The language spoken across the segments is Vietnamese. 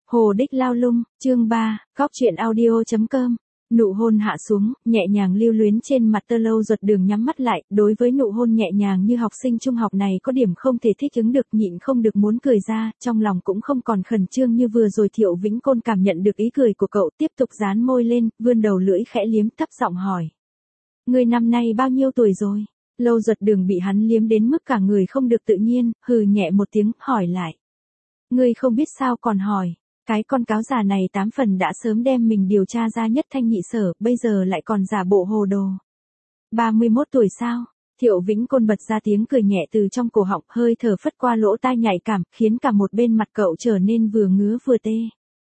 Hồ Đích Lao Lung, chương 3, Cóc truyện audio.com. Nụ hôn hạ xuống, nhẹ nhàng lưu luyến trên mặt Tơ Lâu Duật Đường nhắm mắt lại, đối với nụ hôn nhẹ nhàng như học sinh trung học này có điểm không thể thích ứng được, nhịn không được muốn cười ra, trong lòng cũng không còn khẩn trương như vừa rồi. Thiệu Vĩnh Côn cảm nhận được ý cười của cậu, tiếp tục dán môi lên, vươn đầu lưỡi khẽ liếm, thấp giọng hỏi. Ngươi năm nay bao nhiêu tuổi rồi? Lâu Duật Đường bị hắn liếm đến mức cả người không được tự nhiên, hừ nhẹ một tiếng, hỏi lại. Ngươi không biết sao còn hỏi. Cái con cáo già này 8 phần đã sớm đem mình điều tra ra nhất thanh nhị sở, bây giờ lại còn giả bộ hồ đồ. 31 tuổi sao? Thiệu Vĩnh Côn bật ra tiếng cười nhẹ từ trong cổ họng, hơi thở phất qua lỗ tai nhạy cảm, khiến cả một bên mặt cậu trở nên vừa ngứa vừa tê.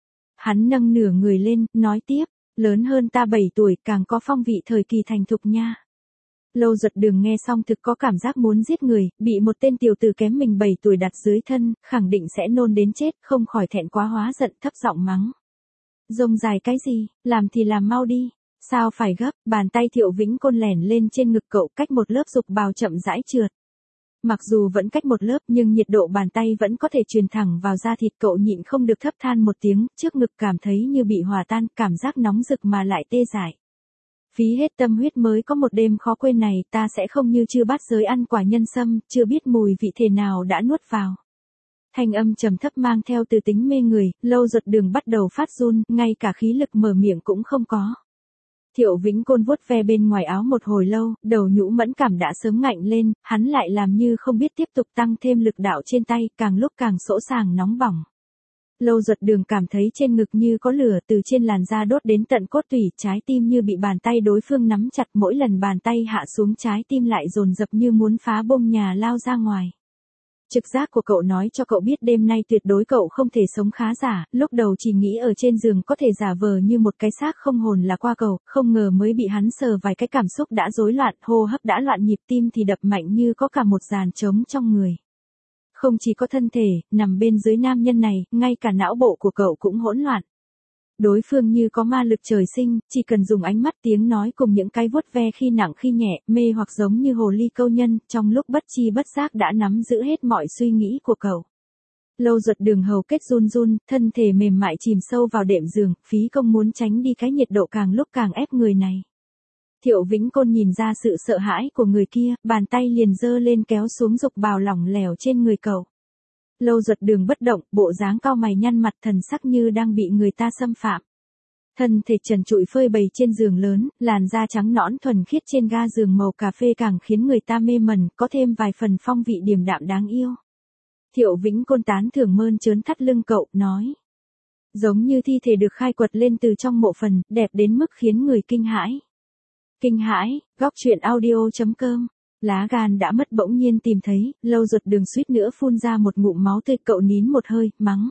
Hắn nâng nửa người lên, nói tiếp, lớn hơn ta 7 tuổi, càng có phong vị thời kỳ thành thục nha. Lâu Duật Đường nghe xong thực có cảm giác muốn giết người, bị một tên tiểu tử kém mình 7 tuổi đặt dưới thân, khẳng định sẽ nôn đến chết, không khỏi thẹn quá hóa giận, thấp giọng mắng. Rông dài cái gì, làm thì làm mau đi, sao phải gấp? Bàn tay Thiệu Vĩnh Côn lẻn lên trên ngực cậu, cách một lớp dục bào chậm rãi trượt. Mặc dù vẫn cách một lớp nhưng nhiệt độ bàn tay vẫn có thể truyền thẳng vào da thịt, cậu nhịn không được thấp than một tiếng, trước ngực cảm thấy như bị hòa tan, cảm giác nóng rực mà lại tê dại. Phí hết tâm huyết mới có một đêm khó quên này, ta sẽ không như chư bát giới ăn quả nhân sâm, chưa biết mùi vị thể nào đã nuốt vào. Thanh âm trầm thấp mang theo từ tính mê người, Lâu Duật Đường bắt đầu phát run, ngay cả khí lực mở miệng cũng không có. Thiệu Vĩnh Côn vuốt ve bên ngoài áo một hồi lâu, đầu nhũ mẫn cảm đã sớm ngạnh lên, hắn lại làm như không biết, tiếp tục tăng thêm lực đạo trên tay, càng lúc càng sỗ sàng nóng bỏng. Lâu Duật Đường cảm thấy trên ngực như có lửa, từ trên làn da đốt đến tận cốt tủy, trái tim như bị bàn tay đối phương nắm chặt, mỗi lần bàn tay hạ xuống trái tim lại dồn dập như muốn phá bông nhà lao ra ngoài. Trực giác của cậu nói cho cậu biết đêm nay tuyệt đối cậu không thể sống khá giả, lúc đầu chỉ nghĩ ở trên giường có thể giả vờ như một cái xác không hồn là qua cầu, không ngờ mới bị hắn sờ vài cái cảm xúc đã rối loạn, hô hấp đã loạn nhịp, tim thì đập mạnh như có cả một dàn trống trong người. Không chỉ có thân thể, nằm bên dưới nam nhân này, ngay cả não bộ của cậu cũng hỗn loạn. Đối phương như có ma lực trời sinh, chỉ cần dùng ánh mắt, tiếng nói cùng những cái vuốt ve khi nặng khi nhẹ, mê hoặc giống như hồ ly câu nhân, trong lúc bất chi bất giác đã nắm giữ hết mọi suy nghĩ của cậu. Lâu Duật Đường hầu kết run run, thân thể mềm mại chìm sâu vào đệm giường, phí công muốn tránh đi cái nhiệt độ càng lúc càng ép người này. Thiệu Vĩnh Côn nhìn ra sự sợ hãi của người kia, bàn tay liền giơ lên kéo xuống dục bào lỏng lẻo trên người cậu. Lâu Duật Đường bất động, bộ dáng cau mày nhăn mặt, thần sắc như đang bị người ta xâm phạm. Thân thể trần trụi phơi bày trên giường lớn, làn da trắng nõn thuần khiết trên ga giường màu cà phê càng khiến người ta mê mẩn, có thêm vài phần phong vị điềm đạm đáng yêu. Thiệu Vĩnh Côn tán thưởng mơn trớn thắt lưng cậu, nói. Giống như thi thể được khai quật lên từ trong mộ phần, đẹp đến mức khiến người kinh hãi. Kinh hãi, Cóc truyện audio.com. Lá gan đã mất bỗng nhiên tìm thấy, Lâu Duật Đường suýt nữa phun ra một ngụm máu tươi, cậu nín một hơi, mắng.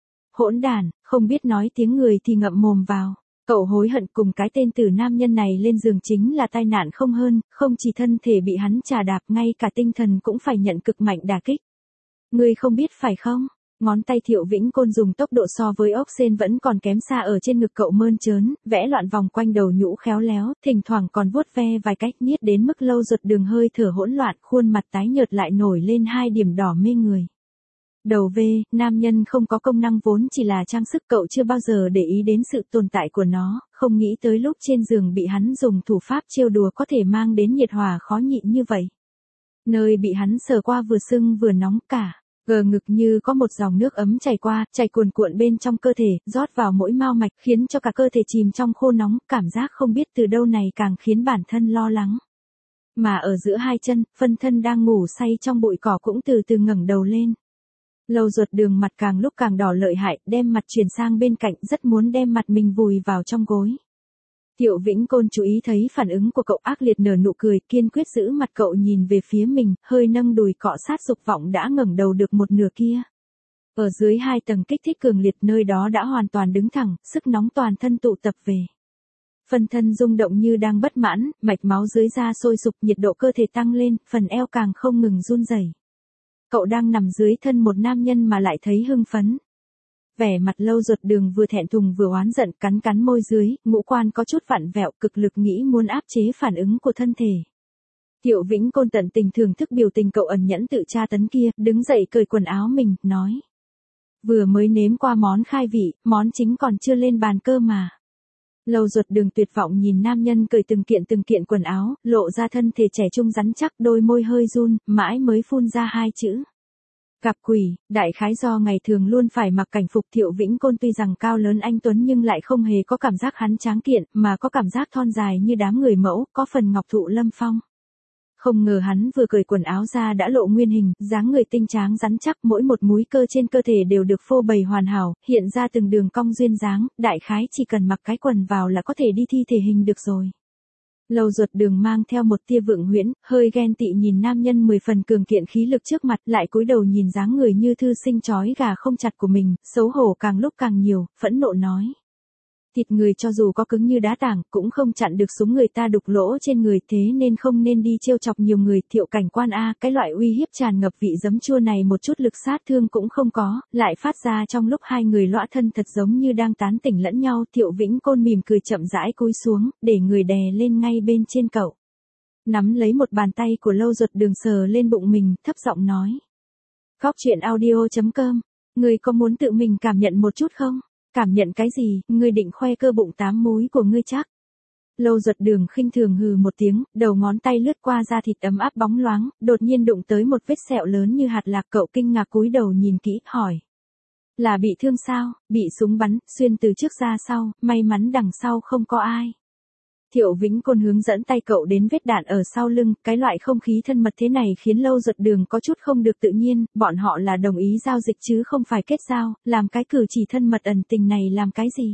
Hỗn đản, không biết nói tiếng người thì ngậm mồm vào. Cậu hối hận cùng cái tên tử nam nhân này lên giường chính là tai nạn không hơn, không chỉ thân thể bị hắn chà đạp, ngay cả tinh thần cũng phải nhận cực mạnh đả kích. Ngươi không biết phải không? Ngón tay Thiệu Vĩnh Côn dùng tốc độ so với ốc sên vẫn còn kém xa ở trên ngực cậu mơn trớn, vẽ loạn vòng quanh đầu nhũ khéo léo, thỉnh thoảng còn vuốt ve vài cách, niết đến mức Lâu Duật Đường hơi thở hỗn loạn, khuôn mặt tái nhợt lại nổi lên hai điểm đỏ mê người. Đầu V, nam nhân không có công năng vốn chỉ là trang sức, cậu chưa bao giờ để ý đến sự tồn tại của nó, không nghĩ tới lúc trên giường bị hắn dùng thủ pháp trêu đùa có thể mang đến nhiệt hòa khó nhịn như vậy. Nơi bị hắn sờ qua vừa sưng vừa nóng cả. Gờ ngực như có một dòng nước ấm chảy qua, chảy cuồn cuộn bên trong cơ thể, rót vào mỗi mao mạch, khiến cho cả cơ thể chìm trong khô nóng, cảm giác không biết từ đâu này càng khiến bản thân lo lắng. Mà ở giữa hai chân, phân thân đang ngủ say trong bụi cỏ cũng từ từ ngẩng đầu lên. Lâu Duật Đường mặt càng lúc càng đỏ lợi hại, đem mặt chuyển sang bên cạnh, rất muốn đem mặt mình vùi vào trong gối. Thiệu Vĩnh Côn chú ý thấy phản ứng của cậu, ác liệt nở nụ cười, kiên quyết giữ mặt cậu nhìn về phía mình, hơi nâng đùi cọ sát, dục vọng đã ngẩng đầu được một nửa kia. Ở dưới 2 tầng kích thích cường liệt, nơi đó đã hoàn toàn đứng thẳng, sức nóng toàn thân tụ tập về. Phần thân rung động như đang bất mãn, mạch máu dưới da sôi sục, nhiệt độ cơ thể tăng lên, phần eo càng không ngừng run rẩy. Cậu đang nằm dưới thân một nam nhân mà lại thấy hưng phấn. Vẻ mặt Lâu Duật Đường vừa thẹn thùng vừa oán giận, cắn cắn môi dưới, ngũ quan có chút vặn vẹo, cực lực nghĩ muốn áp chế phản ứng của thân thể. Thiệu Vĩnh Côn tận tình thưởng thức biểu tình cậu ẩn nhẫn tự tra tấn kia, đứng dậy cởi quần áo mình, nói. Vừa mới nếm qua món khai vị, món chính còn chưa lên bàn cơ mà. Lâu Duật Đường tuyệt vọng nhìn nam nhân cởi từng kiện quần áo, lộ ra thân thể trẻ trung rắn chắc, đôi môi hơi run, mãi mới phun ra hai chữ. Gặp quỷ. Đại khái do ngày thường luôn phải mặc cảnh phục, Thiệu Vĩnh Côn tuy rằng cao lớn anh tuấn nhưng lại không hề có cảm giác hắn tráng kiện, mà có cảm giác thon dài như đám người mẫu, có phần ngọc thụ lâm phong. Không ngờ hắn vừa cởi quần áo ra đã lộ nguyên hình, dáng người tinh tráng rắn chắc, mỗi một múi cơ trên cơ thể đều được phô bày hoàn hảo, hiện ra từng đường cong duyên dáng, đại khái chỉ cần mặc cái quần vào là có thể đi thi thể hình được rồi. Lâu Duật Đường mang theo một tia vượng huyễn, hơi ghen tị nhìn nam nhân 10 phần cường kiện khí lực trước mặt, lại cúi đầu nhìn dáng người như thư sinh chói gà không chặt của mình, xấu hổ càng lúc càng nhiều, phẫn nộ nói. Thịt người cho dù có cứng như đá tảng, cũng không chặn được súng người ta đục lỗ trên người, thế nên không nên đi trêu chọc nhiều người. Thiệu Cảnh Quan a, cái loại uy hiếp tràn ngập vị giấm chua này một chút lực sát thương cũng không có, lại phát ra trong lúc hai người lõa thân thật giống như đang tán tỉnh lẫn nhau. Thiệu Vĩnh Côn mỉm cười chậm rãi cúi xuống, để người đè lên ngay bên trên cậu. Nắm lấy một bàn tay của Lâu Duật Đường sờ lên bụng mình, thấp giọng nói. Góc truyện audio.com, ngươi có muốn tự mình cảm nhận một chút không? Cảm nhận cái gì, ngươi định khoe cơ bụng 8 múi của ngươi chắc. Lâu Duật Đường khinh thường hừ một tiếng, đầu ngón tay lướt qua da thịt ấm áp bóng loáng, đột nhiên đụng tới một vết sẹo lớn như hạt lạc. Cậu kinh ngạc cúi đầu nhìn kỹ, hỏi. Là bị thương sao, bị súng bắn, xuyên từ trước ra sau, may mắn đằng sau không có ai. Thiệu Vĩnh Côn hướng dẫn tay cậu đến vết đạn ở sau lưng, cái loại không khí thân mật thế này khiến Lâu Duật Đường có chút không được tự nhiên, bọn họ là đồng ý giao dịch chứ không phải kết giao, làm cái cử chỉ thân mật ẩn tình này làm cái gì.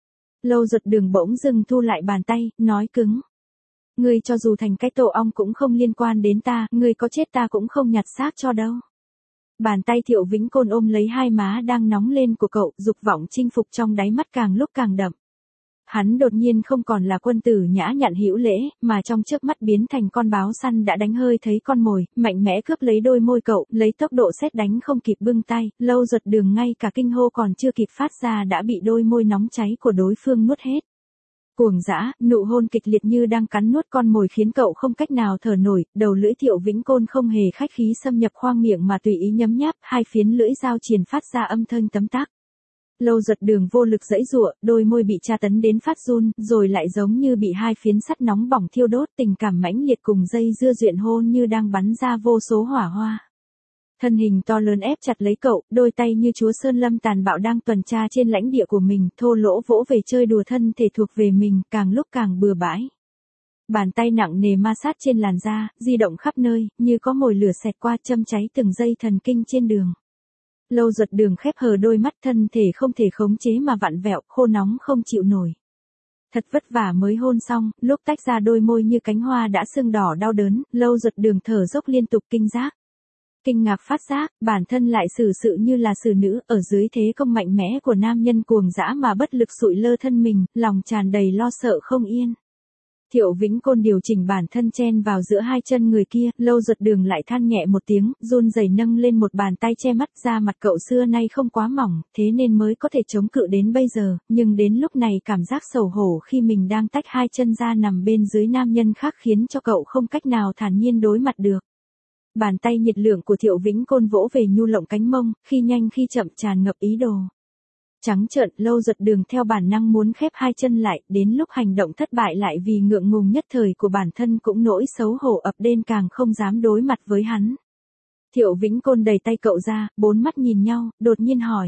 Lâu Duật Đường bỗng dưng thu lại bàn tay, nói cứng. Ngươi cho dù thành cái tổ ong cũng không liên quan đến ta, ngươi có chết ta cũng không nhặt xác cho đâu. Bàn tay Thiệu Vĩnh Côn ôm lấy hai má đang nóng lên của cậu, dục vọng chinh phục trong đáy mắt càng lúc càng đậm. Hắn đột nhiên không còn là quân tử nhã nhặn hữu lễ, mà trong trước mắt biến thành con báo săn đã đánh hơi thấy con mồi, mạnh mẽ cướp lấy đôi môi cậu, lấy tốc độ sét đánh không kịp bưng tay. Lâu Duật Đường ngay cả kinh hô còn chưa kịp phát ra đã bị đôi môi nóng cháy của đối phương nuốt hết. Cuồng dã, nụ hôn kịch liệt như đang cắn nuốt con mồi khiến cậu không cách nào thở nổi, đầu lưỡi Thiệu Vĩnh Côn không hề khách khí xâm nhập khoang miệng mà tùy ý nhấm nháp, hai phiến lưỡi dao triền phát ra âm thanh tấm tắc. Lâu Duật Đường vô lực giãy giụa, đôi môi bị tra tấn đến phát run, rồi lại giống như bị hai phiến sắt nóng bỏng thiêu đốt, tình cảm mãnh liệt cùng dây dưa duyện hôn như đang bắn ra vô số hỏa hoa. Thân hình to lớn ép chặt lấy cậu, đôi tay như chúa Sơn Lâm tàn bạo đang tuần tra trên lãnh địa của mình, thô lỗ vỗ về chơi đùa thân thể thuộc về mình, càng lúc càng bừa bãi. Bàn tay nặng nề ma sát trên làn da, di động khắp nơi, như có mồi lửa xẹt qua châm cháy từng dây thần kinh trên đường. Lâu Duật Đường khép hờ đôi mắt, thân thể không thể khống chế mà vặn vẹo, khô nóng không chịu nổi. Thật vất vả mới hôn xong, lúc tách ra đôi môi như cánh hoa đã sưng đỏ đau đớn, Lâu Duật Đường thở dốc liên tục kinh giác. Kinh ngạc phát giác, bản thân lại xử sự như là xử nữ, ở dưới thế công mạnh mẽ của nam nhân cuồng dã mà bất lực sụi lơ thân mình, lòng tràn đầy lo sợ không yên. Thiệu Vĩnh Côn điều chỉnh bản thân chen vào giữa hai chân người kia, Lâu Duật Đường lại than nhẹ một tiếng, run rẩy nâng lên một bàn tay che mắt. Da mặt cậu xưa nay không quá mỏng, thế nên mới có thể chống cự đến bây giờ, nhưng đến lúc này cảm giác xấu hổ khi mình đang tách hai chân ra nằm bên dưới nam nhân khác khiến cho cậu không cách nào thản nhiên đối mặt được. Bàn tay nhiệt lượng của Thiệu Vĩnh Côn vỗ về nhu lộng cánh mông, khi nhanh khi chậm tràn ngập ý đồ. Trắng trợn, Lâu Duật Đường theo bản năng muốn khép hai chân lại, đến lúc hành động thất bại lại vì ngượng ngùng nhất thời của bản thân cũng nỗi xấu hổ ập đến càng không dám đối mặt với hắn. Thiệu Vĩnh Côn đẩy tay cậu ra, bốn mắt nhìn nhau, đột nhiên hỏi.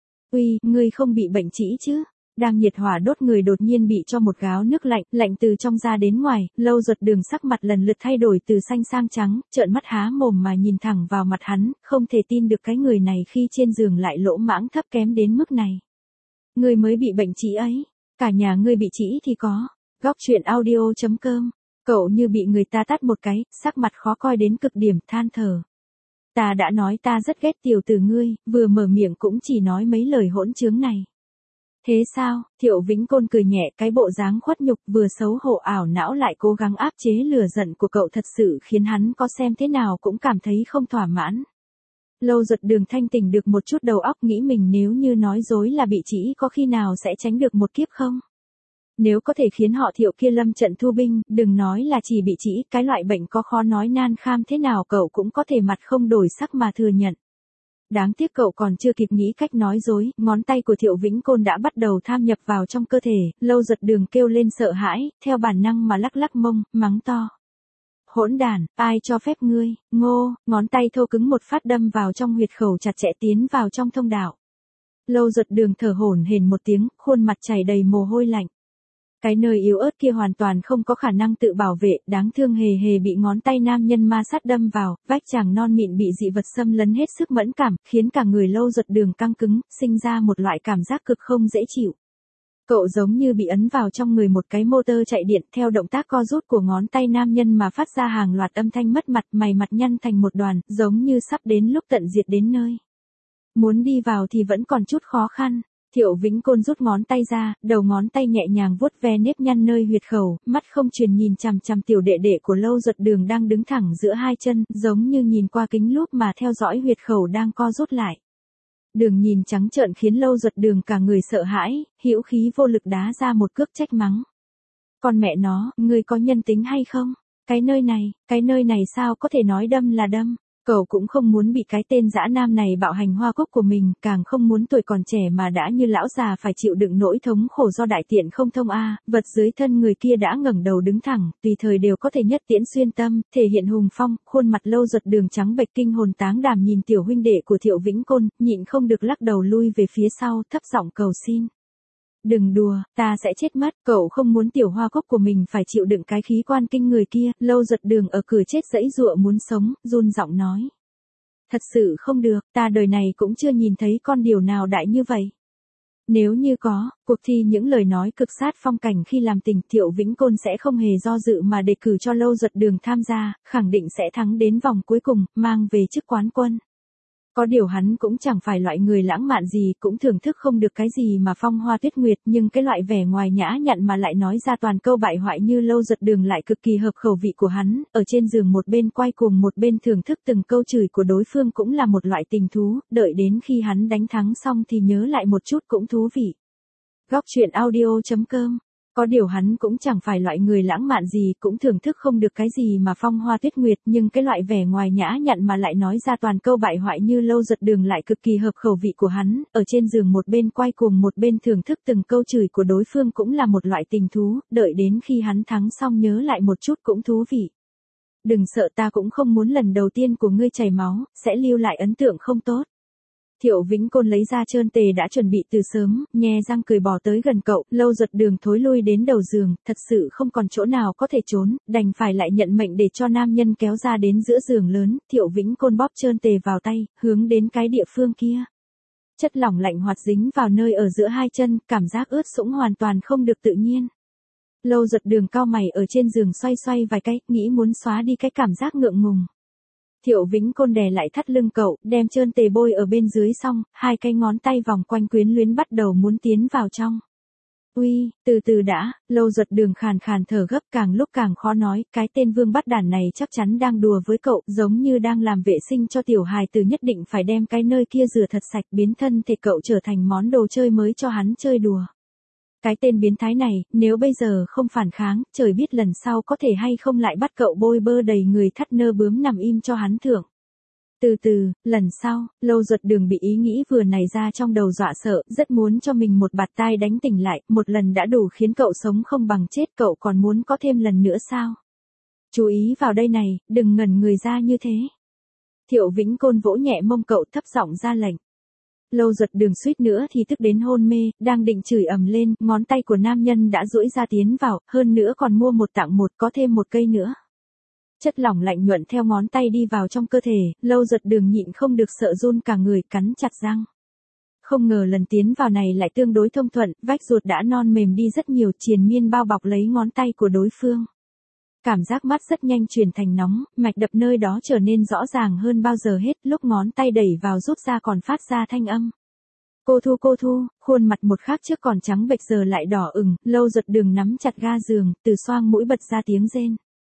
Uy, ngươi không bị bệnh trĩ chứ? Đang nhiệt hỏa đốt người đột nhiên bị cho một gáo nước lạnh, lạnh từ trong ra đến ngoài, Lâu Duật Đường sắc mặt lần lượt thay đổi từ xanh sang trắng, trợn mắt há mồm mà nhìn thẳng vào mặt hắn, không thể tin được cái người này khi trên giường lại lỗ mãng thấp kém đến mức này. Ngươi mới bị bệnh trĩ ấy, cả nhà ngươi bị trĩ thì có. Góc truyện audio.com, cậu như bị người ta tát một cái, sắc mặt khó coi đến cực điểm, than thở. Ta đã nói ta rất ghét tiểu tử ngươi, vừa mở miệng cũng chỉ nói mấy lời hỗn trướng này. Thế sao? Thiệu Vĩnh Côn cười nhẹ, cái bộ dáng khuất nhục vừa xấu hổ ảo não lại cố gắng áp chế lửa giận của cậu thật sự khiến hắn có xem thế nào cũng cảm thấy không thỏa mãn. Lâu Duật Đường thanh tỉnh được một chút đầu óc, nghĩ mình nếu như nói dối là bị trĩ có khi nào sẽ tránh được một kiếp không? Nếu có thể khiến họ Thiệu kia lâm trận thu binh, đừng nói là chỉ bị trĩ, cái loại bệnh có khó nói nan kham thế nào cậu cũng có thể mặt không đổi sắc mà thừa nhận. Đáng tiếc cậu còn chưa kịp nghĩ cách nói dối, ngón tay của Thiệu Vĩnh Côn đã bắt đầu tham nhập vào trong cơ thể, Lâu Giật Đường kêu lên sợ hãi, theo bản năng mà lắc lắc mông, mắng to. Hỗn đản, ai cho phép ngươi, ngô, ngón tay thô cứng một phát đâm vào trong huyệt khẩu chặt chẽ tiến vào trong thông đạo. Lâu Giật Đường thở hổn hển một tiếng, khuôn mặt chảy đầy mồ hôi lạnh. Cái nơi yếu ớt kia hoàn toàn không có khả năng tự bảo vệ, đáng thương hề hề bị ngón tay nam nhân ma sát đâm vào, vách chàng non mịn bị dị vật xâm lấn hết sức mẫn cảm, khiến cả người Lâu Giật Đường căng cứng, sinh ra một loại cảm giác cực không dễ chịu. Cậu giống như bị ấn vào trong người một cái motor chạy điện, theo động tác co rút của ngón tay nam nhân mà phát ra hàng loạt âm thanh mất mặt, mày mặt nhăn thành một đoàn, giống như sắp đến lúc tận diệt đến nơi. Muốn đi vào thì vẫn còn chút khó khăn. Thiệu Vĩnh Côn rút ngón tay ra, đầu ngón tay nhẹ nhàng vuốt ve nếp nhăn nơi huyệt khẩu, mắt không truyền nhìn chằm chằm tiểu đệ đệ của Lâu Giật Đường đang đứng thẳng giữa hai chân, giống như nhìn qua kính lúp mà theo dõi huyệt khẩu đang co rút lại. Đường nhìn trắng trợn khiến Lâu Giật Đường cả người sợ hãi, hữu khí vô lực đá ra một cước trách mắng. Con mẹ nó, ngươi có nhân tính hay không? Cái nơi này sao có thể nói đâm là đâm? Cậu cũng không muốn bị cái tên dã nam này bạo hành hoa cúc của mình, càng không muốn tuổi còn trẻ mà đã như lão già phải chịu đựng nỗi thống khổ do đại tiện không thông vật dưới thân người kia đã ngẩng đầu đứng thẳng, tùy thời đều có thể nhất tiễn xuyên tâm, thể hiện hùng phong, khuôn mặt Lâu Giật Đường trắng bệch kinh hồn táng đảm nhìn tiểu huynh đệ của Thiệu Vĩnh Côn, nhịn không được lắc đầu lui về phía sau, thấp giọng cầu xin. Đừng đùa, ta sẽ chết mất, cậu không muốn tiểu hoa cúc của mình phải chịu đựng cái khí quan kinh người kia, Lâu Giật Đường ở cửa chết dẫy dụa muốn sống, run giọng nói. Thật sự không được, ta đời này cũng chưa nhìn thấy con điều nào đại như vậy. Nếu như có, cuộc thi những lời nói cực sát phong cảnh khi làm tình, Thiệu Vĩnh Côn sẽ không hề do dự mà đề cử cho Lâu Giật Đường tham gia, khẳng định sẽ thắng đến vòng cuối cùng, mang về chức quán quân. Có điều hắn cũng chẳng phải loại người lãng mạn gì, cũng thưởng thức không được cái gì mà phong hoa tuyết nguyệt, nhưng cái loại vẻ ngoài nhã nhặn mà lại nói ra toàn câu bại hoại như Lâu Giật Đường lại cực kỳ hợp khẩu vị của hắn, ở trên giường một bên quay cuồng một bên thưởng thức từng câu chửi của đối phương cũng là một loại tình thú, đợi đến khi hắn đánh thắng xong thì nhớ lại một chút cũng thú vị. Góc truyện audio.com. Có điều hắn cũng chẳng phải loại người lãng mạn gì, cũng thưởng thức không được cái gì mà phong hoa tuyết nguyệt, nhưng cái loại vẻ ngoài nhã nhặn mà lại nói ra toàn câu bại hoại như Lâu Giật Đường lại cực kỳ hợp khẩu vị của hắn, ở trên giường một bên quay cuồng một bên thưởng thức từng câu chửi của đối phương cũng là một loại tình thú, đợi đến khi hắn thắng xong nhớ lại một chút cũng thú vị. Đừng sợ, ta cũng không muốn lần đầu tiên của ngươi chảy máu, sẽ lưu lại ấn tượng không tốt. Thiệu Vĩnh Côn lấy ra trơn tề đã chuẩn bị từ sớm, nhe răng cười bỏ tới gần cậu, Lâu Giật Đường thối lui đến đầu giường, thật sự không còn chỗ nào có thể trốn, đành phải lại nhận mệnh để cho nam nhân kéo ra đến giữa giường lớn, Thiệu Vĩnh Côn bóp trơn tề vào tay, hướng đến cái địa phương kia. Chất lỏng lạnh hoạt dính vào nơi ở giữa hai chân, cảm giác ướt sũng hoàn toàn không được tự nhiên. Lâu Giật Đường cau mày ở trên giường xoay xoay vài cái, nghĩ muốn xóa đi cái cảm giác ngượng ngùng. Thiệu Vĩnh Côn đè lại thắt lưng cậu, đem trơn tề bôi ở bên dưới xong, hai cái ngón tay vòng quanh quyến luyến bắt đầu muốn tiến vào trong. Uy, từ từ đã, Lâu Giật Đường khàn khàn thở gấp càng lúc càng khó nói, cái tên vương bắt đản này chắc chắn đang đùa với cậu, giống như đang làm vệ sinh cho tiểu hài tử, nhất định phải đem cái nơi kia rửa thật sạch, biến thân thể cậu trở thành món đồ chơi mới cho hắn chơi đùa. Cái tên biến thái này, nếu bây giờ không phản kháng, trời biết lần sau có thể hay không lại bắt cậu bôi bơ đầy người thắt nơ bướm nằm im cho hắn thưởng. Từ từ, lần sau, Lâu Giật Đường bị ý nghĩ vừa này ra trong đầu dọa sợ, rất muốn cho mình một bạt tai đánh tỉnh lại, một lần đã đủ khiến cậu sống không bằng chết, cậu còn muốn có thêm lần nữa sao? Chú ý vào đây này, đừng ngẩn người ra như thế. Thiệu Vĩnh Côn vỗ nhẹ mông cậu, thấp giọng ra lệnh. Lâu Giật Đường suýt nữa thì tức đến hôn mê, đang định chửi ầm lên, ngón tay của nam nhân đã duỗi ra tiến vào, hơn nữa còn mua một tặng một, có thêm một cây nữa. Chất lỏng lạnh nhuận theo ngón tay đi vào trong cơ thể, Lâu Giật Đường nhịn không được sợ run cả người, cắn chặt răng. Không ngờ lần tiến vào này lại tương đối thông thuận, vách ruột đã non mềm đi rất nhiều, triền miên bao bọc lấy ngón tay của đối phương. Cảm giác mát rất nhanh chuyển thành nóng, mạch đập nơi đó trở nên rõ ràng hơn bao giờ hết, lúc ngón tay đẩy vào rút ra còn phát ra thanh âm. Cô Thu, khuôn mặt một khắc trước còn trắng bệch giờ lại đỏ ửng, Lâu Giật Đường nắm chặt ga giường, từ xoang mũi bật ra tiếng rên.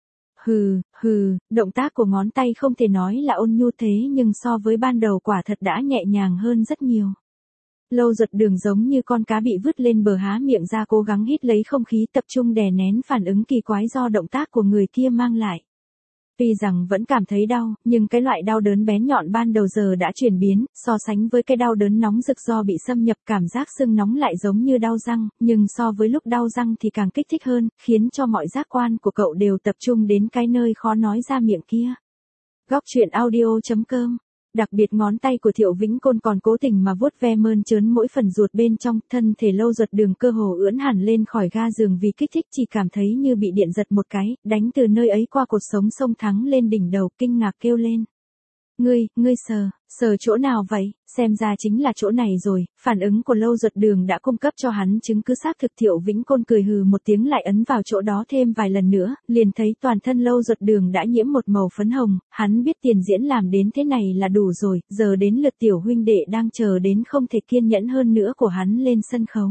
Động tác của ngón tay không thể nói là ôn nhu thế nhưng so với ban đầu quả thật đã nhẹ nhàng hơn rất nhiều. Lâu Giật Đường giống như con cá bị vứt lên bờ há miệng ra cố gắng hít lấy không khí, tập trung đè nén phản ứng kỳ quái do động tác của người kia mang lại. Tuy rằng vẫn cảm thấy đau, nhưng cái loại đau đớn bén nhọn ban đầu giờ đã chuyển biến, so sánh với cái đau đớn nóng rực do bị xâm nhập, cảm giác sưng nóng lại giống như đau răng, nhưng so với lúc đau răng thì càng kích thích hơn, khiến cho mọi giác quan của cậu đều tập trung đến cái nơi khó nói ra miệng kia. Góc truyện audio.com. Đặc biệt ngón tay của Thiệu Vĩnh Côn còn cố tình mà vuốt ve mơn trớn mỗi phần ruột bên trong, thân thể Lâu Duật Đường cơ hồ ưỡn hẳn lên khỏi ga giường vì kích thích, chỉ cảm thấy như bị điện giật một cái, đánh từ nơi ấy qua cột sống sông thắng lên đỉnh đầu, kinh ngạc kêu lên. Ngươi sờ chỗ nào vậy? Xem ra chính là chỗ này rồi. Phản ứng của Lâu Duật Đường đã cung cấp cho hắn chứng cứ xác thực. Thiệu Vĩnh Côn cười hừ một tiếng lại ấn vào chỗ đó thêm vài lần nữa, liền thấy toàn thân Lâu Duật Đường đã nhiễm một màu phấn hồng, hắn biết tiền diễn làm đến thế này là đủ rồi, giờ đến lượt tiểu huynh đệ đang chờ đến không thể kiên nhẫn hơn nữa của hắn lên sân khấu.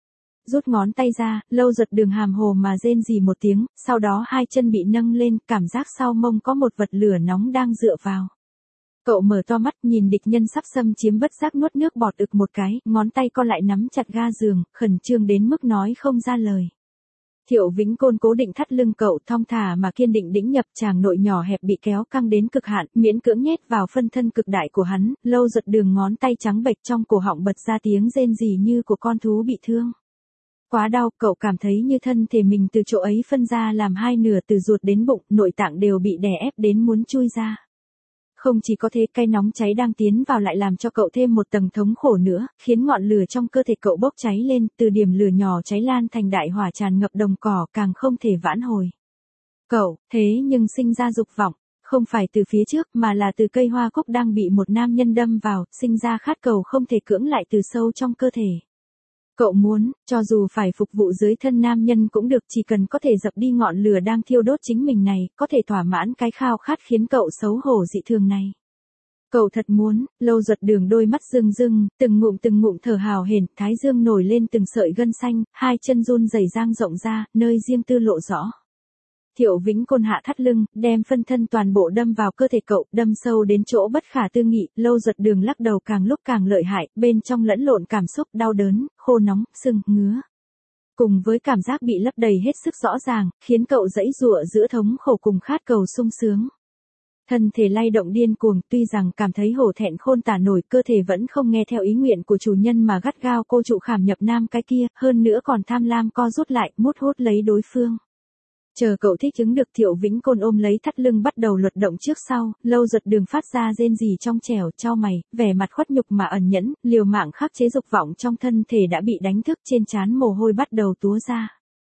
Rút ngón tay ra, Lâu Duật Đường hàm hồ mà rên rỉ một tiếng, sau đó hai chân bị nâng lên, cảm giác sau mông có một vật lửa nóng đang dựa vào. Cậu mở to mắt nhìn địch nhân sắp xâm chiếm, bất giác nuốt nước bọt ực một cái, ngón tay co lại nắm chặt ga giường, khẩn trương đến mức nói không ra lời. Thiệu Vĩnh Côn cố định thắt lưng cậu, thong thả mà kiên định đĩnh nhập, tràng nội nhỏ hẹp bị kéo căng đến cực hạn, miễn cưỡng nhét vào phân thân cực đại của hắn. Lâu Duật Đường ngón tay trắng bệch trong cổ họng bật ra tiếng rên rỉ như của con thú bị thương. Quá đau, cậu cảm thấy như thân thể mình từ chỗ ấy phân ra làm hai nửa, từ ruột đến bụng, nội tạng đều bị đè ép đến muốn chui ra. Không chỉ có thế, cái nóng cháy đang tiến vào lại làm cho cậu thêm một tầng thống khổ nữa, khiến ngọn lửa trong cơ thể cậu bốc cháy lên, từ điểm lửa nhỏ cháy lan thành đại hỏa tràn ngập đồng cỏ, càng không thể vãn hồi. Cậu, thế nhưng sinh ra dục vọng, không phải từ phía trước mà là từ cây hoa cúc đang bị một nam nhân đâm vào, sinh ra khát cầu không thể cưỡng lại từ sâu trong cơ thể. Cậu muốn, cho dù phải phục vụ dưới thân nam nhân cũng được, chỉ cần có thể dập đi ngọn lửa đang thiêu đốt chính mình này, có thể thỏa mãn cái khao khát khiến cậu xấu hổ dị thường này. Cậu thật muốn. Lâu Duật Đường đôi mắt rưng rưng, từng ngụm thở hào hển, thái dương nổi lên từng sợi gân xanh, hai chân run rẩy dang rộng ra, nơi riêng tư lộ rõ. Thiệu Vĩnh Côn hạ thắt lưng, đem phân thân toàn bộ đâm vào cơ thể cậu, đâm sâu đến chỗ bất khả tư nghị. Lâu Duật Đường lắc đầu càng lúc càng lợi hại, bên trong lẫn lộn cảm xúc đau đớn, khô nóng, sưng, ngứa. Cùng với cảm giác bị lấp đầy hết sức rõ ràng, khiến cậu giãy giụa giữa thống khổ cùng khát cầu sung sướng. Thân thể lay động điên cuồng, tuy rằng cảm thấy hổ thẹn khôn tả nổi, cơ thể vẫn không nghe theo ý nguyện của chủ nhân mà gắt gao cô trụ khảm nhập nam cái kia, hơn nữa còn tham lam co rút lại, mút hút lấy đối phương. Chờ cậu thích ứng được, Thiệu Vĩnh Côn ôm lấy thắt lưng bắt đầu luật động trước sau. Lâu Duật Đường phát ra rên rỉ trong trẻo, chau mày, vẻ mặt khuất nhục mà ẩn nhẫn, liều mạng khắc chế dục vọng trong thân thể đã bị đánh thức, trên trán mồ hôi bắt đầu túa ra.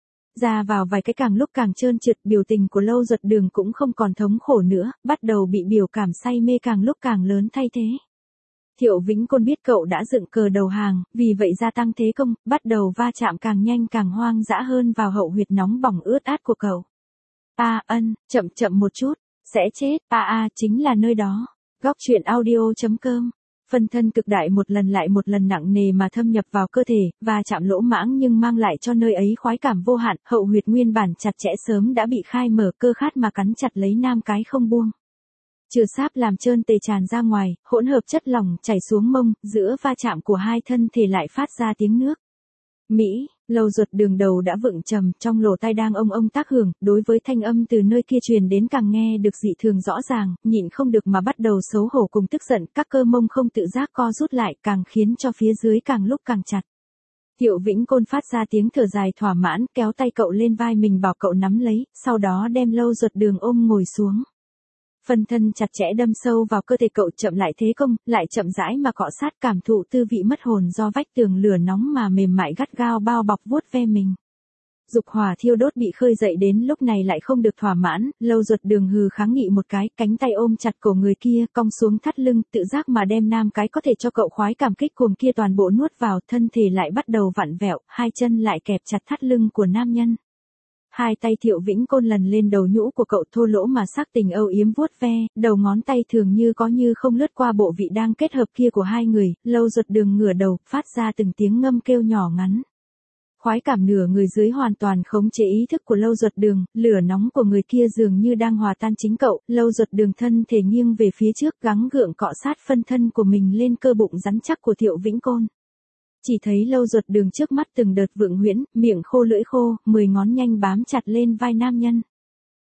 Ra vào vài cái càng lúc càng trơn trượt, biểu tình của Lâu Duật Đường cũng không còn thống khổ nữa, bắt đầu bị biểu cảm say mê càng lúc càng lớn thay thế. Thiệu Vĩnh Côn biết cậu đã dựng cờ đầu hàng, vì vậy gia tăng thế công, bắt đầu va chạm càng nhanh càng hoang dã hơn vào hậu huyệt nóng bỏng ướt át của cậu. Chậm một chút, sẽ chết, chính là nơi đó. Góc truyện audio.com. Phân thân cực đại một lần lại một lần nặng nề mà thâm nhập vào cơ thể, và chạm lỗ mãng nhưng mang lại cho nơi ấy khoái cảm vô hạn, hậu huyệt nguyên bản chặt chẽ sớm đã bị khai mở, cơ khát mà cắn chặt lấy nam cái không buông. Chừa sáp làm trơn tề tràn ra ngoài, hỗn hợp chất lỏng chảy xuống mông, giữa va chạm của hai thân thể lại phát ra tiếng nước. Lâu Duật Đường đầu đã vựng trầm, trong lỗ tai đang ông tác hưởng, đối với thanh âm từ nơi kia truyền đến càng nghe được dị thường rõ ràng, nhịn không được mà bắt đầu xấu hổ cùng tức giận, các cơ mông không tự giác co rút lại, càng khiến cho phía dưới càng lúc càng chặt. Thiệu Vĩnh Côn phát ra tiếng thở dài thỏa mãn, kéo tay cậu lên vai mình bảo cậu nắm lấy, sau đó đem Lâu Duật Đường ôm ngồi xuống. Phân thân chặt chẽ đâm sâu vào cơ thể cậu, chậm lại thế công, lại chậm rãi mà cọ sát, cảm thụ tư vị mất hồn do vách tường lửa nóng mà mềm mại gắt gao bao bọc vuốt ve mình. Dục hỏa thiêu đốt bị khơi dậy đến lúc này lại không được thỏa mãn, Lâu Duật Đường hừ kháng nghị một cái, cánh tay ôm chặt cổ người kia, cong xuống thắt lưng, tự giác mà đem nam cái có thể cho cậu khoái cảm kích cuồng kia toàn bộ nuốt vào, thân thể lại bắt đầu vặn vẹo, hai chân lại kẹp chặt thắt lưng của nam nhân. Hai tay Thiệu Vĩnh Côn lần lên đầu nhũ của cậu, thô lỗ mà sắc tình âu yếm vuốt ve, đầu ngón tay thường như có như không lướt qua bộ vị đang kết hợp kia của hai người. Lâu Duật Đường ngửa đầu, phát ra từng tiếng ngâm kêu nhỏ ngắn. Khoái cảm nửa người dưới hoàn toàn khống chế ý thức của Lâu Duật Đường, lửa nóng của người kia dường như đang hòa tan chính cậu. Lâu Duật Đường thân thể nghiêng về phía trước, gắng gượng cọ sát phân thân của mình lên cơ bụng rắn chắc của Thiệu Vĩnh Côn. Chỉ thấy Lâu Duật Đường trước mắt từng đợt vượng huyễn, miệng khô lưỡi khô, 10 ngón nhanh bám chặt lên vai nam nhân.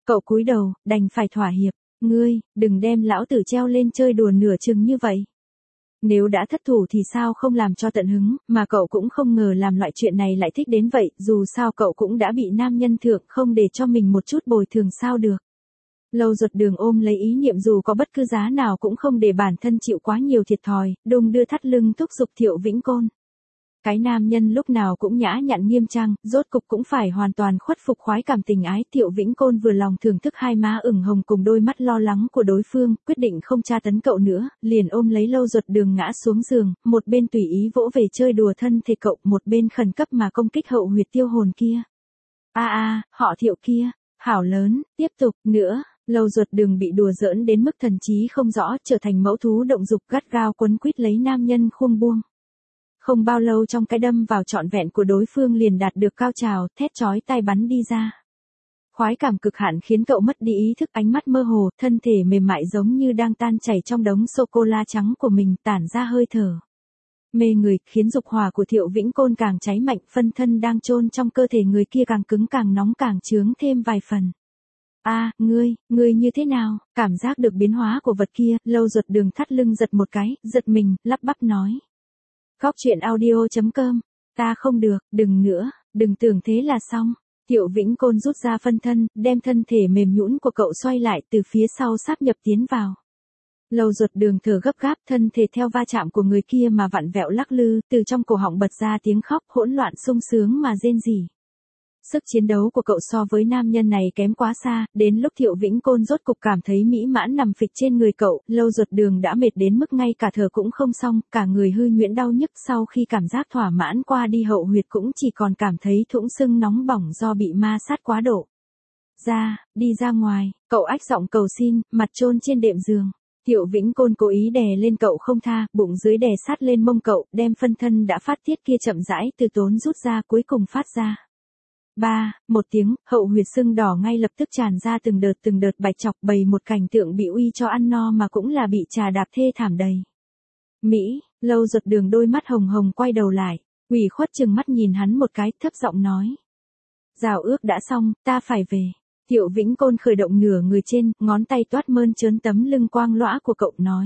Cậu cúi đầu, đành phải thỏa hiệp. Ngươi, đừng đem lão tử treo lên chơi đùa nửa chừng như vậy. Nếu đã thất thủ thì sao không làm cho tận hứng, mà cậu cũng không ngờ làm loại chuyện này lại thích đến vậy, dù sao cậu cũng đã bị nam nhân thượng, không để cho mình một chút bồi thường sao được. Lâu Duật Đường ôm lấy ý niệm dù có bất cứ giá nào cũng không để bản thân chịu quá nhiều thiệt thòi, đung đưa thắt lưng thúc giục Thiệu Vĩnh Côn. Cái nam nhân lúc nào cũng nhã nhặn nghiêm trang, rốt cục cũng phải hoàn toàn khuất phục khoái cảm tình ái. Thiệu Vĩnh Côn vừa lòng thưởng thức hai má ửng hồng cùng đôi mắt lo lắng của đối phương, quyết định không tra tấn cậu nữa, liền ôm lấy Lâu Duật Đường ngã xuống giường, một bên tùy ý vỗ về chơi đùa thân thể cậu, một bên khẩn cấp mà công kích hậu huyệt tiêu hồn kia. Họ Thiệu kia, hảo lớn, tiếp tục, nữa. Lâu Duật Đường bị đùa giỡn đến mức thần trí không rõ, trở thành mẫu thú động dục gắt gao quấn quýt lấy nam nhân khuông buông. Không bao lâu trong cái đâm vào trọn vẹn của đối phương liền đạt được cao trào, thét chói tai bắn đi ra. Khoái cảm cực hạn khiến cậu mất đi ý thức, ánh mắt mơ hồ, thân thể mềm mại giống như đang tan chảy trong đống sô-cô-la trắng của mình, tản ra hơi thở mê người, khiến dục hỏa của Thiệu Vĩnh Côn càng cháy mạnh, phân thân đang chôn trong cơ thể người kia càng cứng càng nóng càng chướng thêm vài phần. Ngươi như thế nào? Cảm giác được biến hóa của vật kia, Lâu Duật Đường thắt lưng giật một cái, giật mình, lắp bắp nói. Góc truyện audio.com, ta không được, đừng nữa, đừng tưởng thế là xong. Thiệu Vĩnh Côn rút ra phân thân, đem thân thể mềm nhũn của cậu xoay lại từ phía sau sáp nhập tiến vào. Lâu Duật Đường thở gấp gáp, thân thể theo va chạm của người kia mà vặn vẹo lắc lư, từ trong cổ họng bật ra tiếng khóc hỗn loạn sung sướng mà rên rỉ. Sức chiến đấu của cậu so với nam nhân này kém quá xa, đến lúc Thiệu Vĩnh Côn rốt cục cảm thấy mỹ mãn nằm phịch trên người cậu, Lâu Duật Đường đã mệt đến mức ngay cả thở cũng không xong, cả người hư nhuyễn đau nhức, sau khi cảm giác thỏa mãn qua đi hậu huyệt cũng chỉ còn cảm thấy thũng sưng nóng bỏng do bị ma sát quá độ. Đi ra ngoài, cậu ách giọng cầu xin, mặt chôn trên đệm giường. Thiệu Vĩnh Côn cố ý đè lên cậu không tha, bụng dưới đè sát lên mông cậu, đem phân thân đã phát tiết kia chậm rãi từ tốn rút ra, cuối cùng phát ra. Một tiếng, hậu huyệt sưng đỏ ngay lập tức tràn ra từng đợt bạch chọc, bày một cảnh tượng bị uy cho ăn no mà cũng là bị trà đạp thê thảm đầy. Lâu Duật Đường đôi mắt hồng hồng quay đầu lại, ủy khuất chừng mắt nhìn hắn một cái, thấp giọng nói. Giao ước đã xong, ta phải về. Thiệu Vĩnh Côn khởi động nửa người trên, ngón tay toát mơn trớn tấm lưng quang lõa của cậu nói.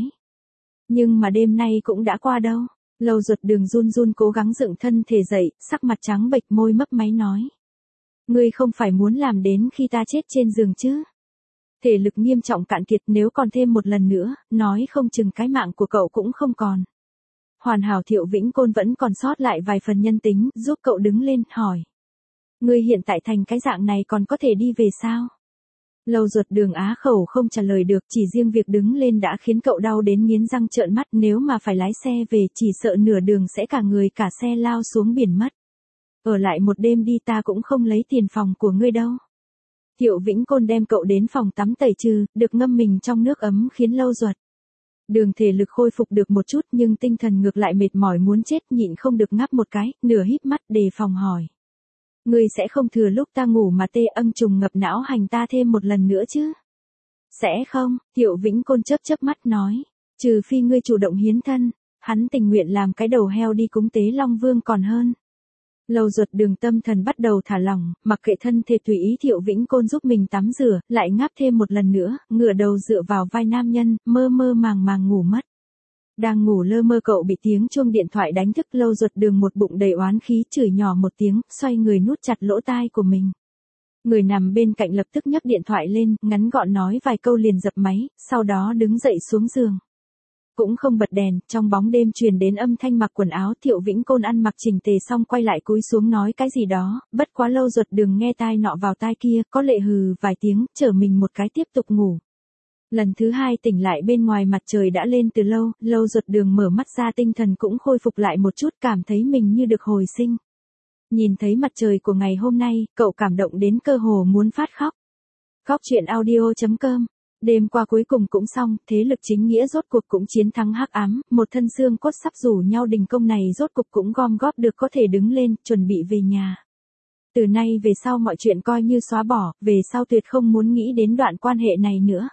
Nhưng mà đêm nay cũng đã qua đâu. Lâu Duật Đường run run cố gắng dựng thân thể dậy, sắc mặt trắng bệch, môi mấp máy nói. Ngươi không phải muốn làm đến khi ta chết trên giường chứ? Thể lực nghiêm trọng cạn kiệt, nếu còn thêm một lần nữa, nói không chừng cái mạng của cậu cũng không còn. Hoàn hảo Thiệu Vĩnh Côn vẫn còn sót lại vài phần nhân tính, giúp cậu đứng lên, hỏi. Ngươi hiện tại thành cái dạng này còn có thể đi về sao? Lâu Duật Đường á khẩu không trả lời được, chỉ riêng việc đứng lên đã khiến cậu đau đến nghiến răng trợn mắt, nếu mà phải lái xe về chỉ sợ nửa đường sẽ cả người cả xe lao xuống biển mất. Ở lại một đêm đi, ta cũng không lấy tiền phòng của ngươi đâu. Thiệu Vĩnh Côn đem cậu đến phòng tắm tẩy trừ, được ngâm mình trong nước ấm khiến Lâu Duật Đường thể lực khôi phục được một chút nhưng tinh thần ngược lại mệt mỏi muốn chết, nhịn không được ngáp một cái, nửa híp mắt đề phòng hỏi. Ngươi sẽ không thừa lúc ta ngủ mà tê âm trùng ngập não hành ta thêm một lần nữa chứ? Sẽ không, Thiệu Vĩnh Côn chớp mắt nói. Trừ phi ngươi chủ động hiến thân, hắn tình nguyện làm cái đầu heo đi cúng tế Long Vương còn hơn. Lâu Duật Đường tâm thần bắt đầu thả lỏng, mặc kệ thân thể tùy ý Thiệu Vĩnh Côn giúp mình tắm rửa, lại ngáp thêm một lần nữa, ngửa đầu dựa vào vai nam nhân, mơ màng ngủ mất. Đang ngủ lơ mơ cậu bị tiếng chuông điện thoại đánh thức. Lâu Duật Đường một bụng đầy oán khí chửi nhỏ một tiếng, xoay người nút chặt lỗ tai của mình. Người nằm bên cạnh lập tức nhấc điện thoại lên, ngắn gọn nói vài câu liền dập máy, sau đó đứng dậy xuống giường. Cũng không bật đèn, trong bóng đêm truyền đến âm thanh mặc quần áo. Thiệu Vĩnh Côn ăn mặc chỉnh tề xong quay lại cúi xuống nói cái gì đó, bất quá Lâu Duật Đường nghe tai nọ vào tai kia, có lệ hừ vài tiếng, chở mình một cái tiếp tục ngủ. Lần thứ hai tỉnh lại bên ngoài mặt trời đã lên từ lâu, Lâu Duật Đường mở mắt ra tinh thần cũng khôi phục lại một chút, cảm thấy mình như được hồi sinh. Nhìn thấy mặt trời của ngày hôm nay, cậu cảm động đến cơ hồ muốn phát khóc. Góc truyện audio.com. Đêm qua cuối cùng cũng xong, thế lực chính nghĩa rốt cuộc cũng chiến thắng hắc ám, một thân xương cốt sắp rủ nhau đình công này rốt cuộc cũng gom góp được có thể đứng lên, chuẩn bị về nhà. Từ nay về sau mọi chuyện coi như xóa bỏ, về sau tuyệt không muốn nghĩ đến đoạn quan hệ này nữa.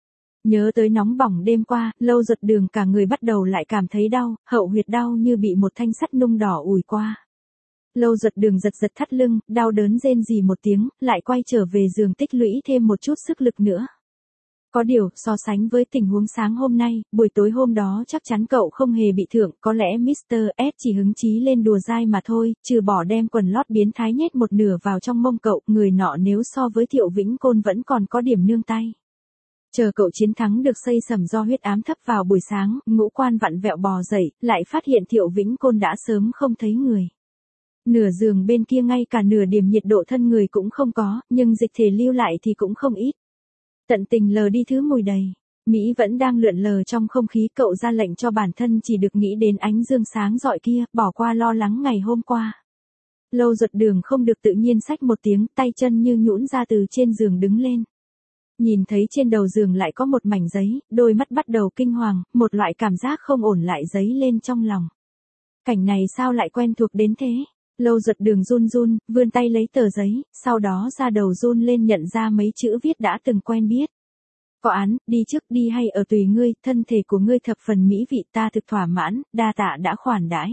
Nhớ tới nóng bỏng đêm qua, Lâu Duật Đường cả người bắt đầu lại cảm thấy đau, hậu huyệt đau như bị một thanh sắt nung đỏ ủi qua. Lâu Duật Đường giật giật thắt lưng, đau đớn rên rỉ một tiếng, lại quay trở về giường tích lũy thêm một chút sức lực nữa. Có điều, so sánh với tình huống sáng hôm nay, buổi tối hôm đó chắc chắn cậu không hề bị thưởng, có lẽ Mr. S chỉ hứng chí lên đùa dai mà thôi, trừ bỏ đem quần lót biến thái nhét một nửa vào trong mông cậu, người nọ nếu so với Thiệu Vĩnh Côn vẫn còn có điểm nương tay. Chờ cậu chiến thắng được xây sẩm do huyết ám thấp vào buổi sáng, ngũ quan vặn vẹo bò dậy, lại phát hiện Thiệu Vĩnh Côn đã sớm không thấy người. Nửa giường bên kia ngay cả nửa điểm nhiệt độ thân người cũng không có, nhưng dịch thể lưu lại thì cũng không ít. Tận tình lờ đi thứ mùi đầy. Mỹ vẫn đang lượn lờ trong không khí, cậu ra lệnh cho bản thân chỉ được nghĩ đến ánh dương sáng rọi kia, bỏ qua lo lắng ngày hôm qua. Lâu Duật Đường không được tự nhiên xách một tiếng, tay chân như nhũn ra từ trên giường đứng lên. Nhìn thấy trên đầu giường lại có một mảnh giấy, đôi mắt bắt đầu kinh hoàng, một loại cảm giác không ổn lại dấy lên trong lòng. Cảnh này sao lại quen thuộc đến thế? Lâu Duật Đường run run, vươn tay lấy tờ giấy, sau đó ra đầu run lên nhận ra mấy chữ viết đã từng quen biết. Có án, đi trước đi hay ở tùy ngươi, thân thể của ngươi thập phần mỹ vị, ta thực thỏa mãn, đa tạ đã khoản đãi.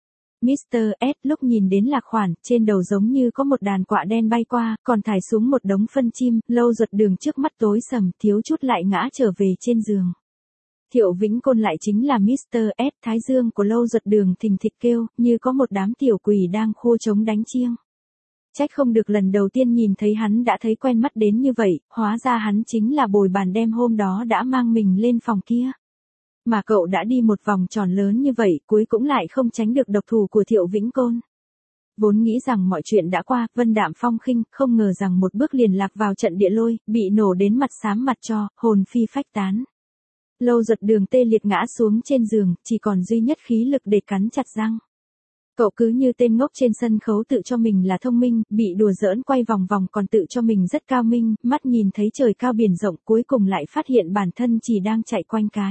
Mr. S lúc nhìn đến lạc khoản, trên đầu giống như có một đàn quạ đen bay qua, còn thải xuống một đống phân chim, Lâu Duật Đường trước mắt tối sầm, thiếu chút lại ngã trở về trên giường. Thiệu Vĩnh Côn lại chính là Mr. S, thái dương của Lâu Duật Đường thình thịch kêu, như có một đám tiểu quỷ đang khô trống đánh chiêng. Trách không được lần đầu tiên nhìn thấy hắn đã thấy quen mắt đến như vậy, hóa ra hắn chính là bồi bàn đêm hôm đó đã mang mình lên phòng kia. Mà cậu đã đi một vòng tròn lớn như vậy, cuối cũng lại không tránh được độc thủ của Thiệu Vĩnh Côn. Vốn nghĩ rằng mọi chuyện đã qua, vân đạm phong khinh, không ngờ rằng một bước liền lạc vào trận địa lôi, bị nổ đến mặt xám mặt cho, hồn phi phách tán. Lâu Duật Đường tê liệt ngã xuống trên giường, chỉ còn duy nhất khí lực để cắn chặt răng. Cậu cứ như tên ngốc trên sân khấu tự cho mình là thông minh, bị đùa giỡn quay vòng vòng còn tự cho mình rất cao minh, mắt nhìn thấy trời cao biển rộng, cuối cùng lại phát hiện bản thân chỉ đang chạy quanh cái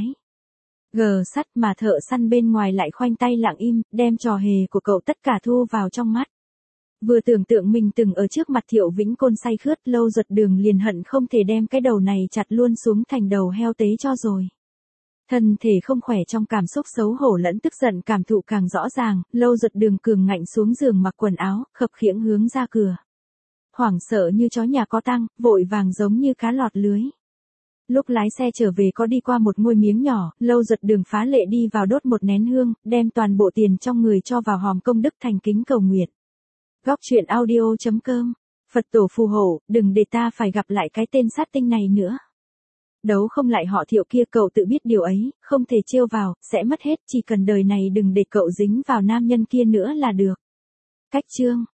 gờ sắt mà thợ săn bên ngoài lại khoanh tay lặng im, đem trò hề của cậu tất cả thu vào trong mắt. Vừa tưởng tượng mình từng ở trước mặt Thiệu Vĩnh Côn say khướt, Lâu Duật Đường liền hận không thể đem cái đầu này chặt luôn xuống thành đầu heo tế cho rồi. Thân thể không khỏe trong cảm xúc xấu hổ lẫn tức giận cảm thụ càng rõ ràng, Lâu Duật Đường cường ngạnh xuống giường mặc quần áo, khập khiễng hướng ra cửa. Hoảng sợ như chó nhà có tang, vội vàng giống như cá lọt lưới. Lúc lái xe trở về có đi qua một ngôi miếng nhỏ, Lâu Duật Đường phá lệ đi vào đốt một nén hương, đem toàn bộ tiền trong người cho vào hòm công đức thành kính cầu nguyện. Góc truyện audio.com. Phật tổ phù hộ, đừng để ta phải gặp lại cái tên sát tinh này nữa. Đấu không lại họ Thiệu kia, cậu tự biết điều ấy, không thể trêu vào, sẽ mất hết, chỉ cần đời này đừng để cậu dính vào nam nhân kia nữa là được. Cách chương